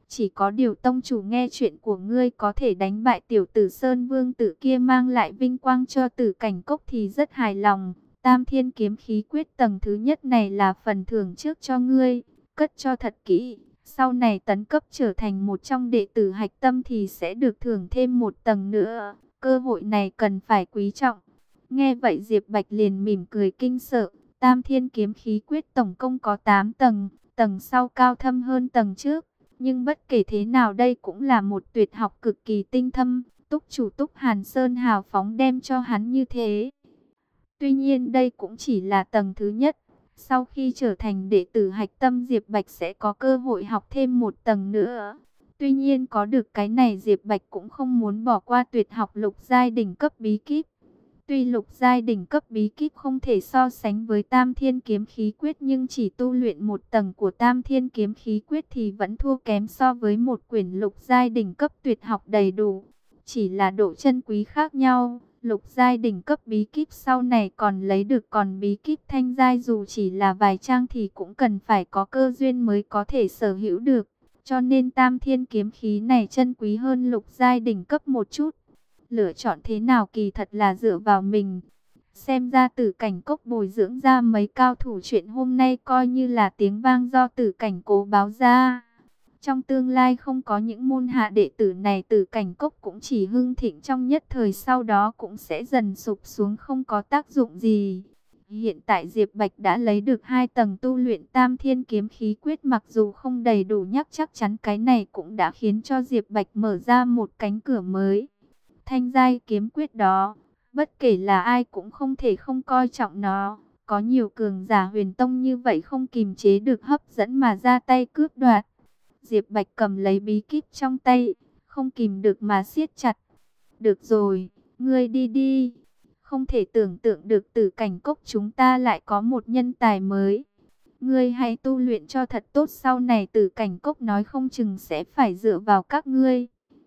Chỉ có điều tông chủ nghe chuyện của ngươi có thể đánh bại tiểu tử Sơn Vương tử kia mang lại vinh quang cho Tử Cảnh Cốc thì rất hài lòng. Tam Thiên Kiếm Khí Quyết tầng thứ nhất này là phần thưởng trước cho ngươi, cất cho thật kỹ. Sau này tấn cấp trở thành một trong đệ tử hạch tâm thì sẽ được thưởng thêm một tầng nữa. Cơ hội này cần phải quý trọng. Nghe vậy Diệp Bạch liền mỉm cười kinh sợ. Tam Thiên Kiếm Khí Quyết tổng cộng có 8 tầng, tầng sau cao thâm hơn tầng trước. Nhưng bất kể thế nào đây cũng là một tuyệt học cực kỳ tinh thâm. Túc chủ Túc Hàn Sơn hào phóng đem cho hắn như thế. Tuy nhiên đây cũng chỉ là tầng thứ nhất. Sau khi trở thành đệ tử hạch tâm Diệp Bạch sẽ có cơ hội học thêm một tầng nữa. Tuy nhiên có được cái này Diệp Bạch cũng không muốn bỏ qua tuyệt học lục giai đỉnh cấp bí kíp. Tuy lục giai đỉnh cấp bí kíp không thể so sánh với Tam Thiên Kiếm Khí Quyết nhưng chỉ tu luyện một tầng của Tam Thiên Kiếm Khí Quyết thì vẫn thua kém so với một quyển lục giai đỉnh cấp tuyệt học đầy đủ. Chỉ là độ chân quý khác nhau. Lục giai đỉnh cấp bí kíp sau này còn lấy được, còn bí kíp thanh giai dù chỉ là vài trang thì cũng cần phải có cơ duyên mới có thể sở hữu được. Cho nên Tam Thiên Kiếm Khí này chân quý hơn lục giai đỉnh cấp một chút. Lựa chọn thế nào kỳ thật là dựa vào mình. Xem ra Tử Cảnh Cốc bồi dưỡng ra mấy cao thủ, chuyện hôm nay coi như là tiếng vang do Tử Cảnh cố báo ra. Trong tương lai không có những môn hạ đệ tử này, Tử Cảnh Cốc cũng chỉ hưng thịnh trong nhất thời, sau đó cũng sẽ dần sụp xuống không có tác dụng gì. Hiện tại Diệp Bạch đã lấy được 2 tầng tu luyện Tam Thiên Kiếm Khí Quyết, mặc dù không đầy đủ nhắc chắc chắn cái này cũng đã khiến cho Diệp Bạch mở ra một cánh cửa mới. Thanh giai kiếm quyết đó, bất kể là ai cũng không thể không coi trọng nó. Có nhiều cường giả huyền tông như vậy không kìm chế được hấp dẫn mà ra tay cướp đoạt. Diệp Bạch cầm lấy bí kíp trong tay, không kìm được mà siết chặt. Được rồi, ngươi đi đi. Không thể tưởng tượng được Tử Cảnh Cốc chúng ta lại có một nhân tài mới. Ngươi hãy tu luyện cho thật tốt, sau này Tử Cảnh Cốc nói không chừng sẽ phải dựa vào các ngươi.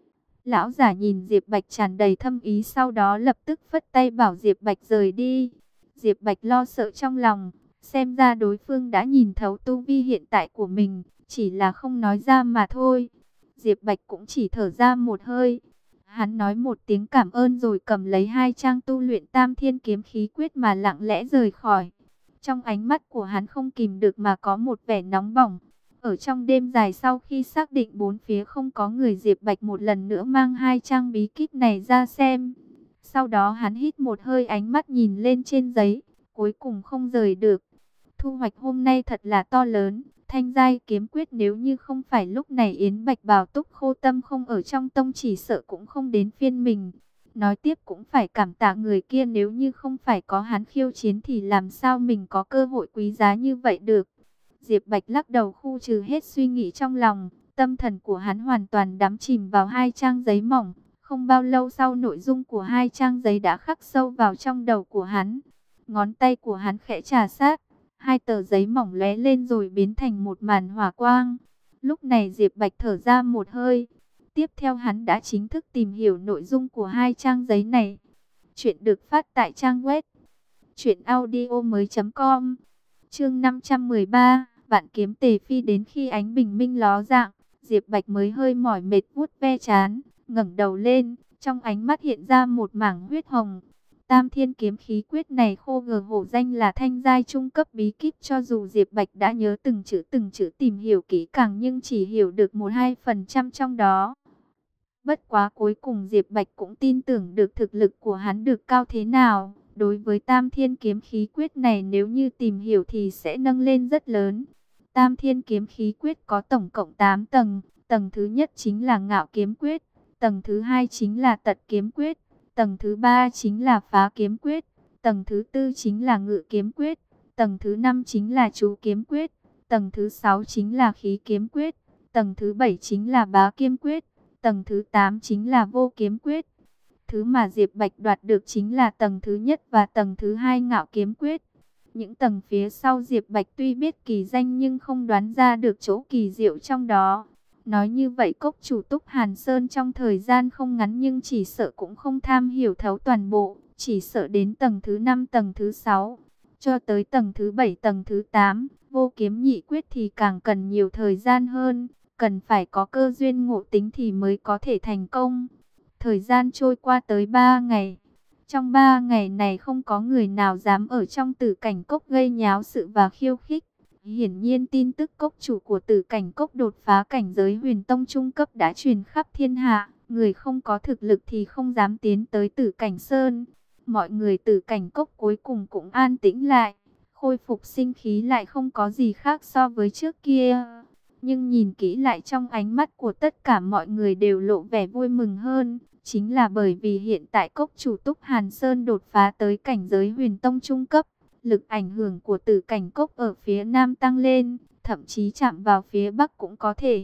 Lão giả nhìn Diệp Bạch tràn đầy thâm ý, sau đó lập tức phất tay bảo Diệp Bạch rời đi. Diệp Bạch lo sợ trong lòng, xem ra đối phương đã nhìn thấu tu vi hiện tại của mình, chỉ là không nói ra mà thôi. Diệp Bạch cũng chỉ thở ra một hơi. Hắn nói một tiếng cảm ơn rồi cầm lấy 2 trang tu luyện Tam Thiên Kiếm Khí Quyết mà lặng lẽ rời khỏi. Trong ánh mắt của hắn không kìm được mà có một vẻ nóng bỏng. Ở trong đêm dài sau khi xác định bốn phía không có người, Diệp Bạch một lần nữa mang 2 trang bí kíp này ra xem. Sau đó hắn hít một hơi, ánh mắt nhìn lên trên giấy, cuối cùng không rời được. Thu hoạch hôm nay thật là to lớn. Thanh giai kiếm quyết nếu như không phải lúc này Yến Bạch Bảo Túc Khô Tâm không ở trong tông chỉ sợ cũng không đến phiên mình. Nói tiếp cũng phải cảm tạ người kia, nếu như không phải có hắn khiêu chiến thì làm sao mình có cơ hội quý giá như vậy được. Diệp Bạch lắc đầu khu trừ hết suy nghĩ trong lòng, tâm thần của hắn hoàn toàn đắm chìm vào 2 trang giấy mỏng. Không bao lâu sau, nội dung của 2 trang giấy đã khắc sâu vào trong đầu của hắn. Ngón tay của hắn khẽ trà sát, 2 tờ giấy mỏng lóe lên rồi biến thành một màn hỏa quang. Lúc này Diệp Bạch thở ra một hơi. Tiếp theo hắn đã chính thức tìm hiểu nội dung của 2 trang giấy này. Chuyện được phát tại trang web truyệnaudiomoi.com. Chương 513, Vạn Kiếm Tề Phi. Đến khi ánh bình minh ló dạng, Diệp Bạch mới hơi mỏi mệt vuốt ve trán, ngẩng đầu lên, trong ánh mắt hiện ra một mảng huyết hồng. Tam Thiên Kiếm Khí Quyết này khô gờ hổ danh là thanh giai trung cấp bí kíp, cho dù Diệp Bạch đã nhớ từng chữ tìm hiểu kỹ càng nhưng chỉ hiểu được 1-2% trong đó. Bất quá cuối cùng Diệp Bạch cũng tin tưởng được thực lực của hắn được cao thế nào. Đối với Tam Thiên Kiếm Khí Quyết này nếu như tìm hiểu thì sẽ nâng lên rất lớn. Tam Thiên Kiếm Khí Quyết có tổng cộng 8 tầng. Tầng thứ nhất chính là Ngạo Kiếm Quyết. Tầng thứ hai chính là Tật Kiếm Quyết. Tầng thứ ba chính là Phá Kiếm Quyết. Tầng thứ tư chính là Ngự Kiếm Quyết. Tầng thứ năm chính là Chú Kiếm Quyết. Tầng thứ sáu chính là Khí Kiếm Quyết. Tầng thứ bảy chính là Bá Kiếm Quyết. Tầng thứ 8 chính là Vô Kiếm Quyết. Thứ mà Diệp Bạch đoạt được chính là tầng thứ nhất và tầng thứ hai Ngạo Kiếm Quyết. Những tầng phía sau Diệp Bạch tuy biết kỳ danh nhưng không đoán ra được chỗ kỳ diệu trong đó. Nói như vậy cốc chủ Túc Hàn Sơn trong thời gian không ngắn nhưng chỉ sợ cũng không tham hiểu thấu toàn bộ. Chỉ sợ đến tầng thứ 5, tầng thứ 6, cho tới tầng thứ 7, tầng thứ 8, Vô Kiếm Nhị Quyết thì càng cần nhiều thời gian hơn. cần phải có cơ duyên ngộ tính thì mới có thể thành công. Thời gian trôi qua tới 3 ngày. Trong 3 ngày này không có người nào dám ở trong Tử Cảnh Cốc gây nháo sự và khiêu khích. Hiển nhiên tin tức cốc chủ của Tử Cảnh Cốc đột phá cảnh giới Huyền Tông trung cấp đã truyền khắp thiên hạ. Người không có thực lực thì không dám tiến tới Tử Cảnh Sơn. Mọi người Tử Cảnh Cốc cuối cùng cũng an tĩnh lại. Khôi phục sinh khí lại không có gì khác so với trước kia. Nhưng nhìn kỹ lại trong ánh mắt của tất cả mọi người đều lộ vẻ vui mừng hơn. Chính là bởi vì hiện tại cốc chủ Túc Hàn Sơn đột phá tới cảnh giới Huyền Tông trung cấp. Lực ảnh hưởng của Tử Cảnh Cốc ở phía Nam tăng lên, thậm chí chạm vào phía Bắc cũng có thể.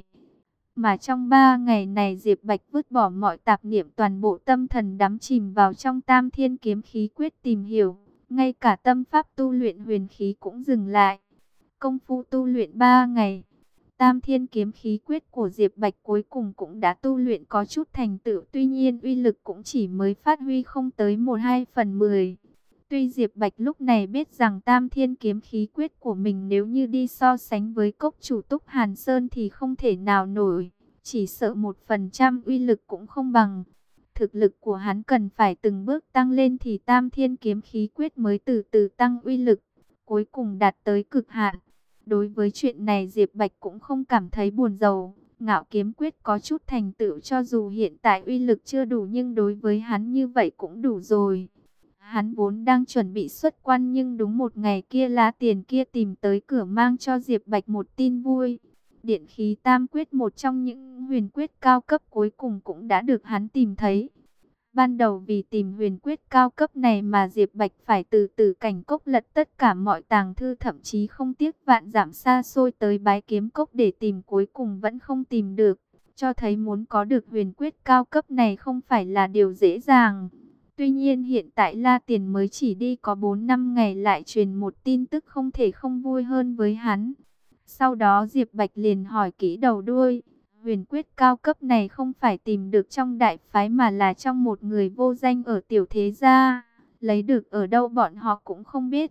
Mà trong 3 ngày này Diệp Bạch vứt bỏ mọi tạp niệm, toàn bộ tâm thần đắm chìm vào trong Tam Thiên Kiếm Khí Quyết tìm hiểu. Ngay cả tâm pháp tu luyện huyền khí cũng dừng lại. Công phu tu luyện 3 ngày, Tam Thiên Kiếm Khí Quyết của Diệp Bạch cuối cùng cũng đã tu luyện có chút thành tựu. Tuy nhiên uy lực cũng chỉ mới phát huy không tới 1/2/10. Tuy Diệp Bạch lúc này biết rằng Tam Thiên Kiếm Khí Quyết của mình nếu như đi so sánh với cốc chủ Túc Hàn Sơn thì không thể nào nổi. Chỉ sợ 1% uy lực cũng không bằng. Thực lực của hắn cần phải từng bước tăng lên thì Tam Thiên Kiếm Khí Quyết mới từ từ tăng uy lực, cuối cùng đạt tới cực hạn. Đối với chuyện này Diệp Bạch cũng không cảm thấy buồn rầu. Ngạo Kiếm Quyết có chút thành tựu cho dù hiện tại uy lực chưa đủ nhưng đối với hắn như vậy cũng đủ rồi. Hắn vốn đang chuẩn bị xuất quan nhưng đúng một ngày kia lá tiền kia tìm tới cửa mang cho Diệp Bạch một tin vui. Điện khí tam quyết, một trong những huyền quyết cao cấp cuối cùng cũng đã được hắn tìm thấy. Ban đầu vì tìm huyền quyết cao cấp này mà Diệp Bạch phải từ Tử Cảnh Cốc lật tất cả mọi tàng thư, thậm chí không tiếc vạn dặm xa xôi tới Bái Kiếm Cốc để tìm, cuối cùng vẫn không tìm được. Cho thấy muốn có được huyền quyết cao cấp này không phải là điều dễ dàng. Tuy nhiên hiện tại La Tiền mới chỉ đi có 4-5 ngày lại truyền một tin tức không thể không vui hơn với hắn. Sau đó Diệp Bạch liền hỏi kỹ đầu đuôi. Huyền quyết cao cấp này không phải tìm được trong đại phái mà là trong một người vô danh ở tiểu thế gia. Lấy được ở đâu bọn họ cũng không biết.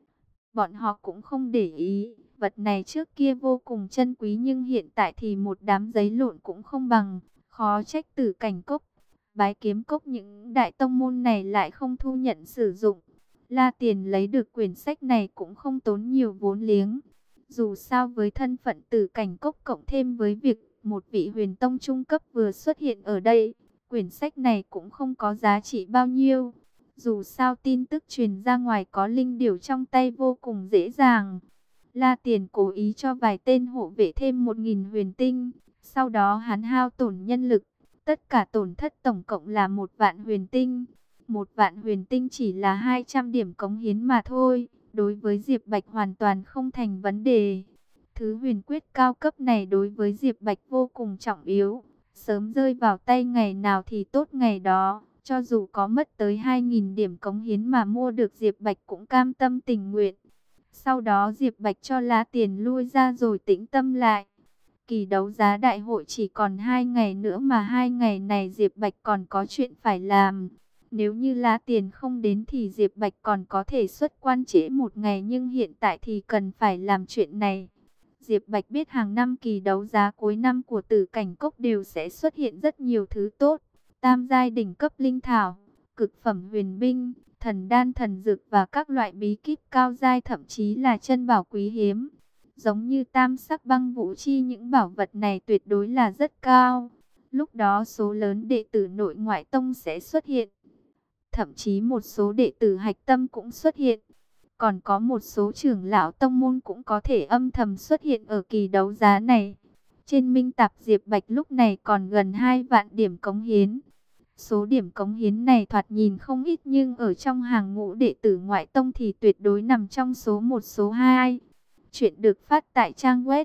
Bọn họ cũng không để ý. Vật này trước kia vô cùng chân quý nhưng hiện tại thì một đám giấy lộn cũng không bằng. Khó trách Tử Cảnh Cốc, Bái Kiếm Cốc những đại tông môn này lại không thu nhận sử dụng. La Tiền lấy được quyển sách này cũng không tốn nhiều vốn liếng. Dù sao với thân phận Tử Cảnh Cốc cộng thêm với việc một vị huyền tông trung cấp vừa xuất hiện ở đây, quyển sách này cũng không có giá trị bao nhiêu. Dù sao tin tức truyền ra ngoài có linh điểu trong tay vô cùng dễ dàng. La Tiền cố ý cho vài tên hộ vệ thêm 1000 huyền tinh. Sau đó hắn hao tổn nhân lực. Tất cả tổn thất tổng cộng là 1 vạn huyền tinh. 1 vạn huyền tinh chỉ là 200 điểm cống hiến mà thôi. Đối với Diệp Bạch hoàn toàn không thành vấn đề. Thứ huyền quyết cao cấp này đối với Diệp Bạch vô cùng trọng yếu. Sớm rơi vào tay ngày nào thì tốt ngày đó. Cho dù có mất tới 2000 điểm cống hiến mà mua được, Diệp Bạch cũng cam tâm tình nguyện. Sau đó Diệp Bạch cho lá tiền lui ra rồi tĩnh tâm lại. Kỳ đấu giá đại hội chỉ còn 2 ngày nữa mà 2 ngày này Diệp Bạch còn có chuyện phải làm. Nếu như lá tiền không đến thì Diệp Bạch còn có thể xuất quan trễ 1 ngày, nhưng hiện tại thì cần phải làm chuyện này. Diệp Bạch biết hàng năm kỳ đấu giá cuối năm của Tử Cảnh Cốc đều sẽ xuất hiện rất nhiều thứ tốt. Tam giai đỉnh cấp linh thảo, cực phẩm huyền binh, thần đan thần dược và các loại bí kíp cao giai, thậm chí là chân bảo quý hiếm. Giống như tam sắc băng vũ chi, những bảo vật này tuyệt đối là rất cao. Lúc đó số lớn đệ tử nội ngoại tông sẽ xuất hiện. Thậm chí một số đệ tử hạch tâm cũng xuất hiện. Còn có một số trưởng lão tông môn cũng có thể âm thầm xuất hiện ở kỳ đấu giá này. Trên Minh Tạp Diệp Bạch lúc này còn gần 2 vạn điểm cống hiến. Số điểm cống hiến này thoạt nhìn không ít nhưng ở trong hàng ngũ đệ tử ngoại tông thì tuyệt đối nằm trong số 1 số 2. Chuyện được phát tại trang web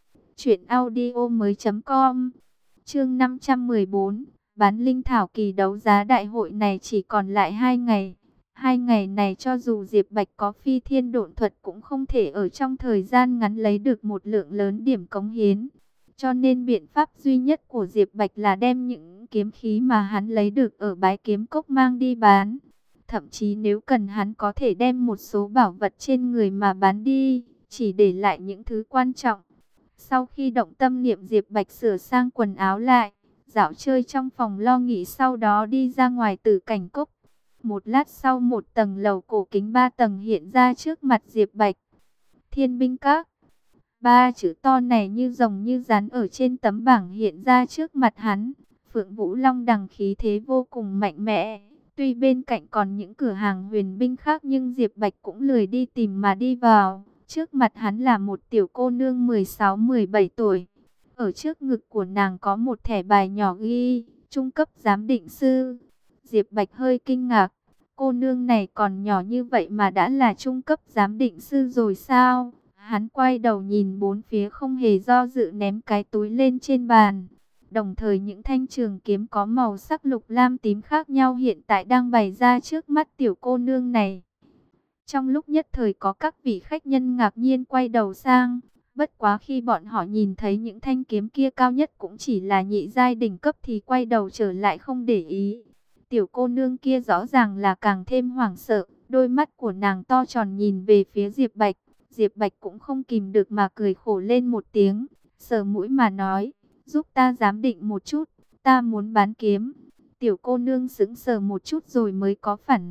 truyệnaudiomoi.com. Chương 514, bán linh thảo. Kỳ đấu giá đại hội này chỉ còn lại 2 ngày. 2 ngày này cho dù Diệp Bạch có phi thiên độn thuật cũng không thể ở trong thời gian ngắn lấy được một lượng lớn điểm cống hiến. Cho nên biện pháp duy nhất của Diệp Bạch là đem những kiếm khí mà hắn lấy được ở Bái Kiếm Cốc mang đi bán. Thậm chí nếu cần hắn có thể đem một số bảo vật trên người mà bán đi, chỉ để lại những thứ quan trọng. Sau khi động tâm niệm, Diệp Bạch sửa sang quần áo lại, dạo chơi trong phòng lo nghĩ, sau đó đi ra ngoài Tử Cảnh Cốc. Một lát sau, một tầng lầu cổ kính 3 tầng hiện ra trước mặt Diệp Bạch. Thiên Binh Các. Ba chữ to này như rồng như rắn ở trên tấm bảng hiện ra trước mặt hắn. Phượng Vũ Long đằng khí thế vô cùng mạnh mẽ. Tuy bên cạnh còn những cửa hàng huyền binh khác nhưng Diệp Bạch cũng lười đi tìm mà đi vào. Trước mặt hắn là một tiểu cô nương 16-17 tuổi. Ở trước ngực của nàng có một thẻ bài nhỏ ghi trung cấp giám định sư. Diệp Bạch hơi kinh ngạc. Cô nương này còn nhỏ như vậy mà đã là trung cấp giám định sư rồi sao? Hắn quay đầu nhìn bốn phía, không hề do dự ném cái túi lên trên bàn. Đồng thời những thanh trường kiếm có màu sắc lục lam tím khác nhau hiện tại đang bày ra trước mắt tiểu cô nương này. Trong lúc nhất thời có các vị khách nhân ngạc nhiên quay đầu sang. Bất quá khi bọn họ nhìn thấy những thanh kiếm kia cao nhất cũng chỉ là nhị giai đỉnh cấp thì quay đầu trở lại không để ý. Tiểu cô nương kia rõ ràng là càng thêm hoảng sợ. Đôi mắt của nàng to tròn nhìn về phía Diệp Bạch. Diệp Bạch cũng không kìm được mà cười khổ lên một tiếng, sờ mũi mà nói, giúp ta giám định một chút, ta muốn bán kiếm. Tiểu cô nương sững sờ một chút rồi mới có phản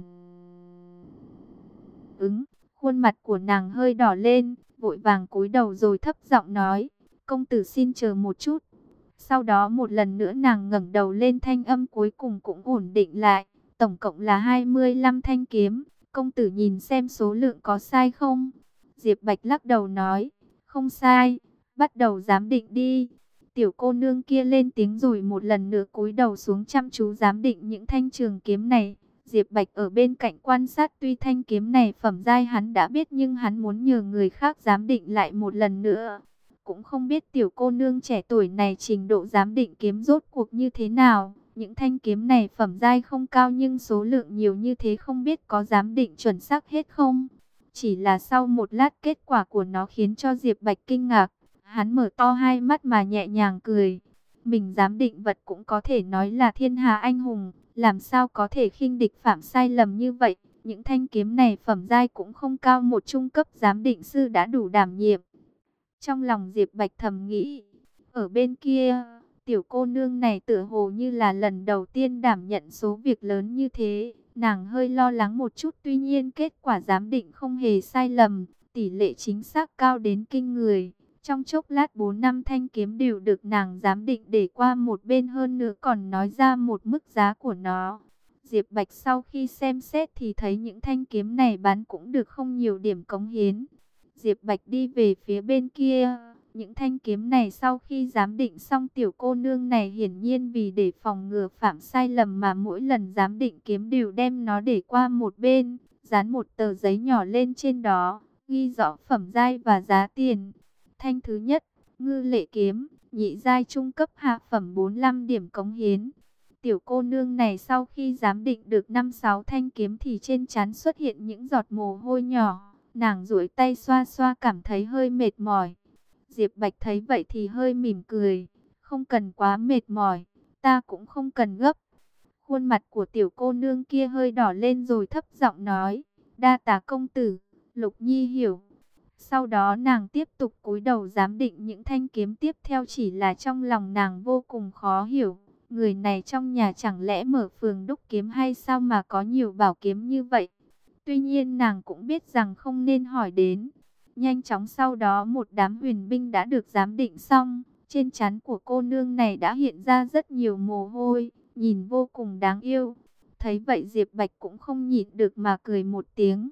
ứng, khuôn mặt của nàng hơi đỏ lên, vội vàng cúi đầu rồi thấp giọng nói, công tử xin chờ một chút. Sau đó một lần nữa nàng ngẩng đầu lên, thanh âm cuối cùng cũng ổn định lại, tổng cộng là 25 thanh kiếm, công tử nhìn xem số lượng có sai không? Diệp Bạch lắc đầu nói, không sai, bắt đầu giám định đi. Tiểu cô nương kia lên tiếng rồi một lần nữa cúi đầu xuống chăm chú giám định những thanh trường kiếm này. Diệp Bạch ở bên cạnh quan sát, tuy thanh kiếm này phẩm giai hắn đã biết nhưng hắn muốn nhờ người khác giám định lại một lần nữa. Cũng không biết tiểu cô nương trẻ tuổi này trình độ giám định kiếm rốt cuộc như thế nào. Những thanh kiếm này phẩm giai không cao nhưng số lượng nhiều như thế, không biết có giám định chuẩn xác hết không? Chỉ là sau một lát kết quả của nó khiến cho Diệp Bạch kinh ngạc. Hắn mở to hai mắt mà nhẹ nhàng cười. Mình giám định vật cũng có thể nói là thiên hà anh hùng. Làm sao có thể khinh địch phạm sai lầm như vậy. Những thanh kiếm này phẩm giai cũng không cao, một trung cấp giám định sư đã đủ đảm nhiệm. Trong lòng Diệp Bạch thầm nghĩ. Ở bên kia, tiểu cô nương này tựa hồ như là lần đầu tiên đảm nhận số việc lớn như thế. Nàng hơi lo lắng một chút, tuy nhiên kết quả giám định không hề sai lầm, tỷ lệ chính xác cao đến kinh người. Trong chốc lát 4-5 thanh kiếm đều được nàng giám định để qua một bên, hơn nữa còn nói ra một mức giá của nó. Diệp Bạch sau khi xem xét thì thấy những thanh kiếm này bán cũng được không nhiều điểm cống hiến. Diệp Bạch đi về phía bên kia. Những thanh kiếm này sau khi giám định xong, tiểu cô nương này hiển nhiên vì để phòng ngừa phạm sai lầm mà mỗi lần giám định kiếm đều đem nó để qua một bên, dán một tờ giấy nhỏ lên trên đó, ghi rõ phẩm giai và giá tiền. Thanh thứ nhất, Ngư Lệ kiếm, nhị giai trung cấp hạ phẩm 45 điểm cống hiến. Tiểu cô nương này sau khi giám định được 5-6 thanh kiếm thì trên trán xuất hiện những giọt mồ hôi nhỏ. Nàng duỗi tay xoa xoa cảm thấy hơi mệt mỏi. Diệp Bạch thấy vậy thì hơi mỉm cười. Không cần quá mệt mỏi, ta cũng không cần gấp. Khuôn mặt của tiểu cô nương kia hơi đỏ lên rồi thấp giọng nói. Đa tạ công tử, Lục Nhi hiểu. Sau đó nàng tiếp tục cúi đầu giám định những thanh kiếm tiếp theo, chỉ là trong lòng nàng vô cùng khó hiểu. Người này trong nhà chẳng lẽ mở phường đúc kiếm hay sao mà có nhiều bảo kiếm như vậy? Tuy nhiên nàng cũng biết rằng không nên hỏi đến. Nhanh chóng sau đó một đám huyền binh đã được giám định xong. Trên trán của cô nương này đã hiện ra rất nhiều mồ hôi, nhìn vô cùng đáng yêu. Thấy vậy Diệp Bạch cũng không nhịn được mà cười một tiếng.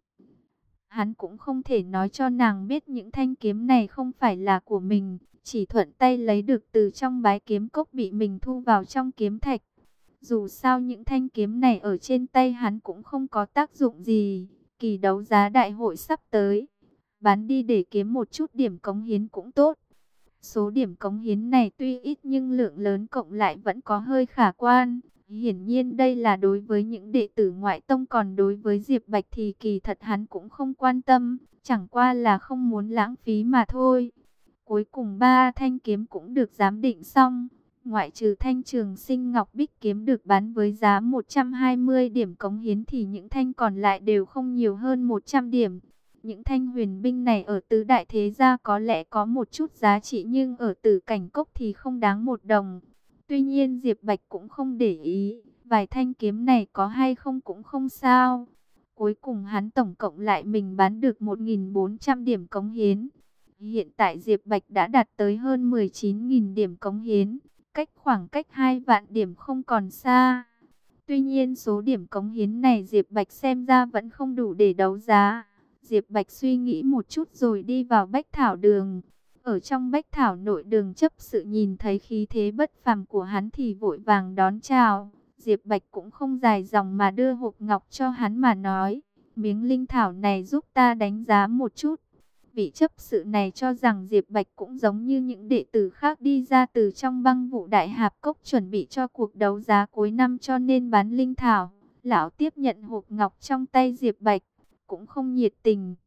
Hắn cũng không thể nói cho nàng biết những thanh kiếm này không phải là của mình, chỉ thuận tay lấy được từ trong bái kiếm cốc bị mình thu vào trong kiếm thạch. Dù sao những thanh kiếm này ở trên tay hắn cũng không có tác dụng gì. Kỳ đấu giá đại hội sắp tới, bán đi để kiếm một chút điểm cống hiến cũng tốt. Số điểm cống hiến này tuy ít nhưng lượng lớn cộng lại vẫn có hơi khả quan. Hiển nhiên đây là đối với những đệ tử ngoại tông, còn đối với Diệp Bạch thì kỳ thật hắn cũng không quan tâm, chẳng qua là không muốn lãng phí mà thôi. Cuối cùng 3 thanh kiếm cũng được giám định xong. Ngoại trừ thanh Trường Sinh Ngọc Bích kiếm được bán với giá 120 điểm cống hiến thì những thanh còn lại đều không nhiều hơn 100 điểm. Những thanh huyền binh này ở tứ đại thế gia có lẽ có một chút giá trị, nhưng ở Tử Cảnh Cốc thì không đáng một đồng. Tuy nhiên Diệp Bạch cũng không để ý, vài thanh kiếm này có hay không cũng không sao. Cuối cùng hắn tổng cộng lại mình bán được 1.400 điểm cống hiến. Hiện tại Diệp Bạch đã đạt tới hơn 19.000 điểm cống hiến, khoảng cách 2 vạn điểm không còn xa. Tuy nhiên số điểm cống hiến này Diệp Bạch xem ra vẫn không đủ để đấu giá. Diệp Bạch suy nghĩ một chút rồi đi vào Bách Thảo Đường. Ở trong Bách Thảo nội đường, chấp sự nhìn thấy khí thế bất phàm của hắn thì vội vàng đón chào. Diệp Bạch cũng không dài dòng mà đưa hộp ngọc cho hắn mà nói: miếng linh thảo này giúp ta đánh giá một chút. Vị chấp sự này cho rằng Diệp Bạch cũng giống như những đệ tử khác đi ra từ trong Băng Vụ Đại Hạp Cốc chuẩn bị cho cuộc đấu giá cuối năm cho nên bán linh thảo. Lão tiếp nhận hộp ngọc trong tay Diệp Bạch, cũng không nhiệt tình.